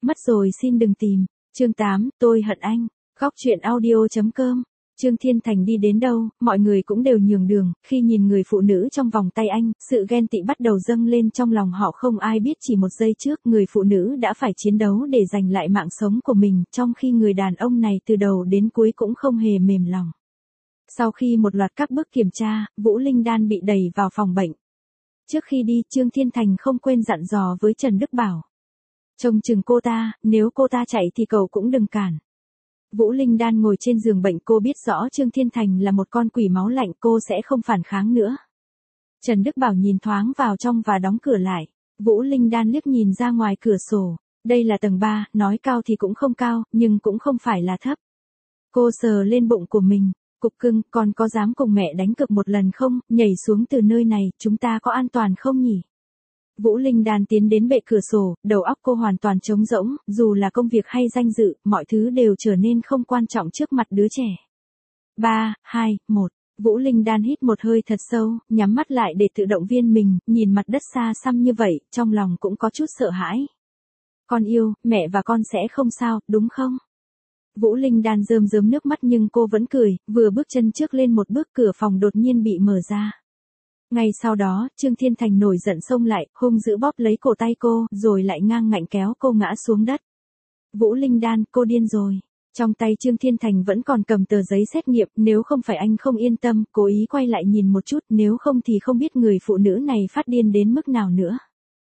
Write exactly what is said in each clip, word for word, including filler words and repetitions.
Mất rồi xin đừng tìm. Chương tám, tôi hận anh. Góc truyện audio chấm com. Trương Thiên Thành đi đến đâu, mọi người cũng đều nhường đường, khi nhìn người phụ nữ trong vòng tay anh, sự ghen tị bắt đầu dâng lên trong lòng họ, không ai biết chỉ một giây trước người phụ nữ đã phải chiến đấu để giành lại mạng sống của mình, trong khi người đàn ông này từ đầu đến cuối cũng không hề mềm lòng. Sau khi một loạt các bước kiểm tra, Vũ Linh Đan bị đẩy vào phòng bệnh. Trước khi đi, Trương Thiên Thành không quên dặn dò với Trần Đức Bảo. Trông chừng cô ta, nếu cô ta chạy thì cậu cũng đừng cản. Vũ Linh Đan ngồi trên giường bệnh, cô biết rõ Trương Thiên Thành là một con quỷ máu lạnh, cô sẽ không phản kháng nữa. Trần Đức Bảo nhìn thoáng vào trong và đóng cửa lại. Vũ Linh Đan liếc nhìn ra ngoài cửa sổ. Đây là tầng ba, nói cao thì cũng không cao, nhưng cũng không phải là thấp. Cô sờ lên bụng của mình. Cục cưng, con có dám cùng mẹ đánh cược một lần không, nhảy xuống từ nơi này, chúng ta có an toàn không nhỉ? Vũ Linh Đan tiến đến bệ cửa sổ, đầu óc cô hoàn toàn trống rỗng, dù là công việc hay danh dự, mọi thứ đều trở nên không quan trọng trước mặt đứa trẻ. ba, hai, một. Vũ Linh Đan hít một hơi thật sâu, nhắm mắt lại để tự động viên mình, nhìn mặt đất xa xăm như vậy, trong lòng cũng có chút sợ hãi. Con yêu, mẹ và con sẽ không sao, đúng không? Vũ Linh Đan rơm rớm nước mắt nhưng cô vẫn cười, vừa bước chân trước lên một bước, cửa phòng đột nhiên bị mở ra. Ngay sau đó, Trương Thiên Thành nổi giận xông lại, hung dữ bóp lấy cổ tay cô, rồi lại ngang ngạnh kéo cô ngã xuống đất. Vũ Linh Đan, cô điên rồi. Trong tay Trương Thiên Thành vẫn còn cầm tờ giấy xét nghiệm, nếu không phải anh không yên tâm, cố ý quay lại nhìn một chút, nếu không thì không biết người phụ nữ này phát điên đến mức nào nữa.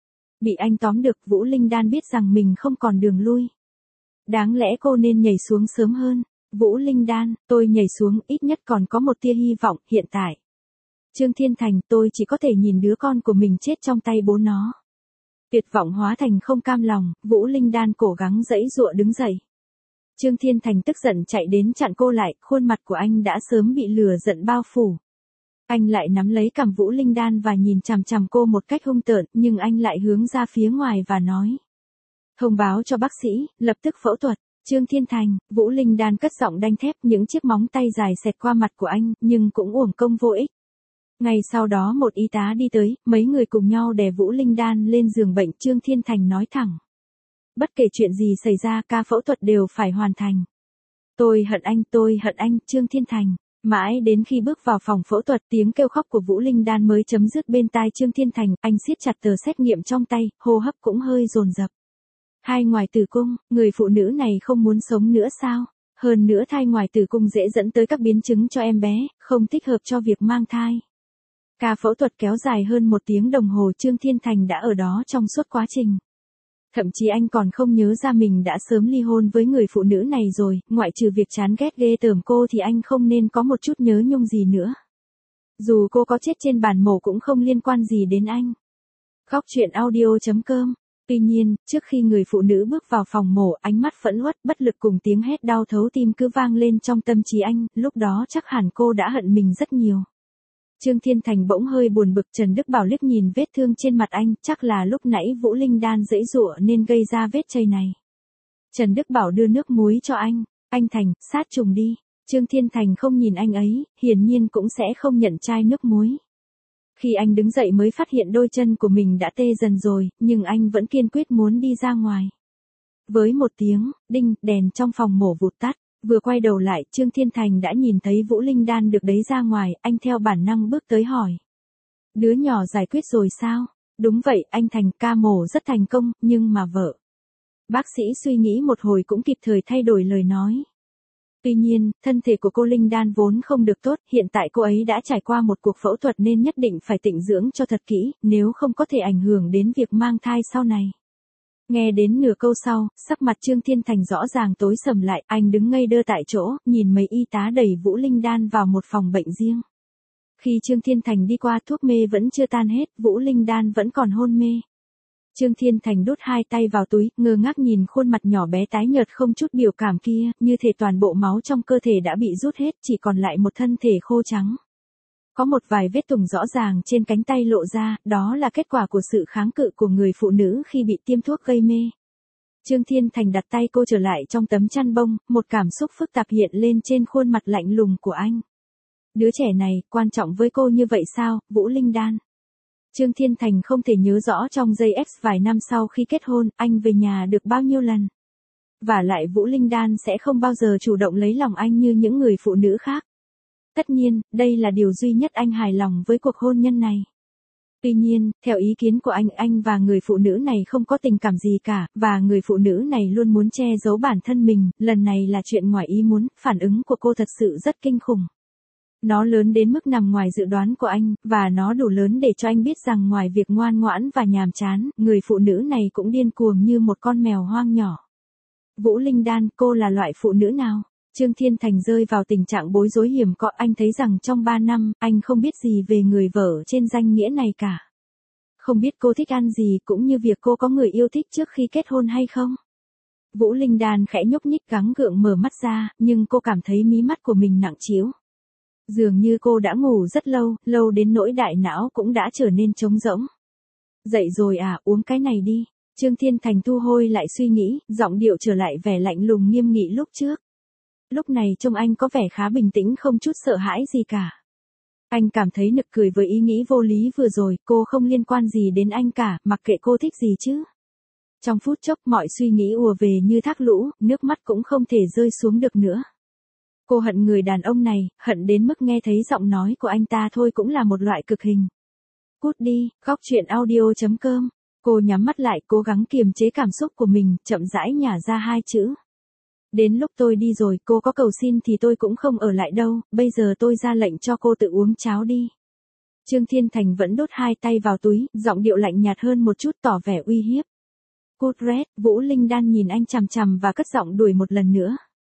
Bị anh tóm được, Vũ Linh Đan biết rằng mình không còn đường lui. Đáng lẽ cô nên nhảy xuống sớm hơn. Vũ Linh Đan, tôi nhảy xuống, ít nhất còn có một tia hy vọng, hiện tại. Trương Thiên Thành, tôi chỉ có thể nhìn đứa con của mình chết trong tay bố nó. Tuyệt vọng hóa thành không cam lòng, Vũ Linh Đan cố gắng giãy giụa đứng dậy. Trương Thiên Thành tức giận chạy đến chặn cô lại, khuôn mặt của anh đã sớm bị lửa giận bao phủ. Anh lại nắm lấy cằm Vũ Linh Đan và nhìn chằm chằm cô một cách hung tợn, nhưng anh lại hướng ra phía ngoài và nói. Thông báo cho bác sĩ, lập tức phẫu thuật. Trương Thiên Thành, Vũ Linh Đan cất giọng đanh thép, những chiếc móng tay dài xẹt qua mặt của anh, nhưng cũng uổng công vô ích. Ngay sau đó một y tá đi tới, mấy người cùng nhau đè Vũ Linh Đan lên giường bệnh. Trương Thiên Thành nói thẳng. Bất kể chuyện gì xảy ra, ca phẫu thuật đều phải hoàn thành. Tôi hận anh, tôi hận anh, Trương Thiên Thành. Mãi đến khi bước vào phòng phẫu thuật, tiếng kêu khóc của Vũ Linh Đan mới chấm dứt bên tai Trương Thiên Thành. Anh siết chặt tờ xét nghiệm trong tay, hô hấp cũng hơi dồn dập. Thai ngoài tử cung, người phụ nữ này không muốn sống nữa sao? Hơn nữa thai ngoài tử cung dễ dẫn tới các biến chứng cho em bé, không thích hợp cho việc mang thai. Ca phẫu thuật kéo dài hơn một tiếng đồng hồ, Trương Thiên Thành đã ở đó trong suốt quá trình. Thậm chí anh còn không nhớ ra mình đã sớm ly hôn với người phụ nữ này rồi, ngoại trừ việc chán ghét ghê tởm cô thì anh không nên có một chút nhớ nhung gì nữa. Dù cô có chết trên bàn mổ cũng không liên quan gì đến anh. Góc truyện audio chấm com. Tuy nhiên, trước khi người phụ nữ bước vào phòng mổ, ánh mắt phẫn uất, bất lực cùng tiếng hét đau thấu tim cứ vang lên trong tâm trí anh, lúc đó chắc hẳn cô đã hận mình rất nhiều. Trương Thiên Thành bỗng hơi buồn bực, Trần Đức Bảo liếc nhìn vết thương trên mặt anh, chắc là lúc nãy Vũ Linh Đan giãy giụa nên gây ra vết chây này. Trần Đức Bảo đưa nước muối cho anh, anh Thành, sát trùng đi. Trương Thiên Thành không nhìn anh ấy, hiển nhiên cũng sẽ không nhận chai nước muối. Khi anh đứng dậy mới phát hiện đôi chân của mình đã tê dần rồi, nhưng anh vẫn kiên quyết muốn đi ra ngoài. Với một tiếng, đinh, đèn trong phòng mổ vụt tắt. Vừa quay đầu lại, Trương Thiên Thành đã nhìn thấy Vũ Linh Đan được đấy ra ngoài, anh theo bản năng bước tới hỏi. Đứa nhỏ giải quyết rồi sao? Đúng vậy, anh Thành, ca mổ rất thành công, nhưng mà vợ. Bác sĩ suy nghĩ một hồi cũng kịp thời thay đổi lời nói. Tuy nhiên, thân thể của cô Linh Đan vốn không được tốt, hiện tại cô ấy đã trải qua một cuộc phẫu thuật nên nhất định phải tịnh dưỡng cho thật kỹ, nếu không có thể ảnh hưởng đến việc mang thai sau này. Nghe đến nửa câu sau, sắc mặt Trương Thiên Thành rõ ràng tối sầm lại, anh đứng ngây đơ tại chỗ, nhìn mấy y tá đẩy Vũ Linh Đan vào một phòng bệnh riêng. Khi Trương Thiên Thành đi qua, thuốc mê vẫn chưa tan hết, Vũ Linh Đan vẫn còn hôn mê. Trương Thiên Thành đút hai tay vào túi, ngơ ngác nhìn khuôn mặt nhỏ bé tái nhợt không chút biểu cảm kia, như thể toàn bộ máu trong cơ thể đã bị rút hết, chỉ còn lại một thân thể khô trắng. Có một vài vết thủng rõ ràng trên cánh tay lộ ra, đó là kết quả của sự kháng cự của người phụ nữ khi bị tiêm thuốc gây mê. Trương Thiên Thành đặt tay cô trở lại trong tấm chăn bông, một cảm xúc phức tạp hiện lên trên khuôn mặt lạnh lùng của anh. Đứa trẻ này, quan trọng với cô như vậy sao, Vũ Linh Đan? Trương Thiên Thành không thể nhớ rõ trong giây X vài năm sau khi kết hôn, anh về nhà được bao nhiêu lần. Và lại Vũ Linh Đan sẽ không bao giờ chủ động lấy lòng anh như những người phụ nữ khác. Tất nhiên, đây là điều duy nhất anh hài lòng với cuộc hôn nhân này. Tuy nhiên, theo ý kiến của anh, anh và người phụ nữ này không có tình cảm gì cả, và người phụ nữ này luôn muốn che giấu bản thân mình, lần này là chuyện ngoài ý muốn, phản ứng của cô thật sự rất kinh khủng. Nó lớn đến mức nằm ngoài dự đoán của anh, và nó đủ lớn để cho anh biết rằng ngoài việc ngoan ngoãn và nhàm chán, người phụ nữ này cũng điên cuồng như một con mèo hoang nhỏ. Vũ Linh Đan, cô là loại phụ nữ nào? Trương Thiên Thành rơi vào tình trạng bối rối hiểm có, anh thấy rằng trong ba năm, anh không biết gì về người vợ trên danh nghĩa này cả. Không biết cô thích ăn gì cũng như việc cô có người yêu thích trước khi kết hôn hay không. Vũ Linh Đan khẽ nhúc nhích gắng gượng mở mắt ra, nhưng cô cảm thấy mí mắt của mình nặng trĩu. Dường như cô đã ngủ rất lâu, lâu đến nỗi đại não cũng đã trở nên trống rỗng. Dậy rồi à, uống cái này đi. Trương Thiên Thành thu hồi lại suy nghĩ, giọng điệu trở lại vẻ lạnh lùng nghiêm nghị lúc trước. Lúc này trông anh có vẻ khá bình tĩnh, không chút sợ hãi gì cả. Anh cảm thấy nực cười với ý nghĩ vô lý vừa rồi, cô không liên quan gì đến anh cả, mặc kệ cô thích gì chứ. Trong phút chốc mọi suy nghĩ ùa về như thác lũ, nước mắt cũng không thể rơi xuống được nữa. Cô hận người đàn ông này, hận đến mức nghe thấy giọng nói của anh ta thôi cũng là một loại cực hình. Cút đi, khóc chuyện audio chấm com. Cô nhắm mắt lại, cố gắng kiềm chế cảm xúc của mình, chậm rãi nhả ra hai chữ. Đến lúc tôi đi rồi, cô có cầu xin thì tôi cũng không ở lại đâu, bây giờ tôi ra lệnh cho cô tự uống cháo đi. Trương Thiên Thành vẫn đốt hai tay vào túi, giọng điệu lạnh nhạt hơn một chút, tỏ vẻ uy hiếp. Cút Red, Vũ Linh Đan nhìn anh chằm chằm và cất giọng đuổi một lần nữa.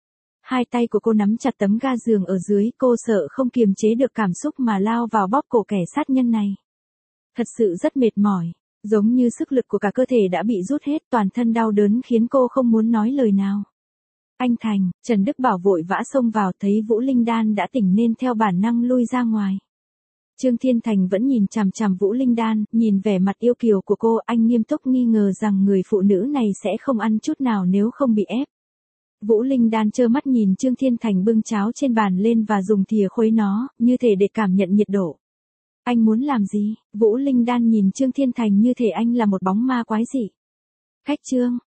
Hai tay của cô nắm chặt tấm ga giường ở dưới, cô sợ không kiềm chế được cảm xúc mà lao vào bóp cổ kẻ sát nhân này. Thật sự rất mệt mỏi, giống như sức lực của cả cơ thể đã bị rút hết, toàn thân đau đớn khiến cô không muốn nói lời nào. Anh Thành, Trần Đức Bảo vội vã xông vào, thấy Vũ Linh Đan đã tỉnh nên theo bản năng lui ra ngoài. Trương Thiên Thành vẫn nhìn chằm chằm Vũ Linh Đan, nhìn vẻ mặt yêu kiều của cô, anh nghiêm túc nghi ngờ rằng người phụ nữ này sẽ không ăn chút nào nếu không bị ép. Vũ Linh Đan trơ mắt nhìn Trương Thiên Thành bưng cháo trên bàn lên và dùng thìa khuấy nó, như thể để cảm nhận nhiệt độ. Anh muốn làm gì? Vũ Linh Đan nhìn Trương Thiên Thành như thể anh là một bóng ma quái dị. Khách Trương,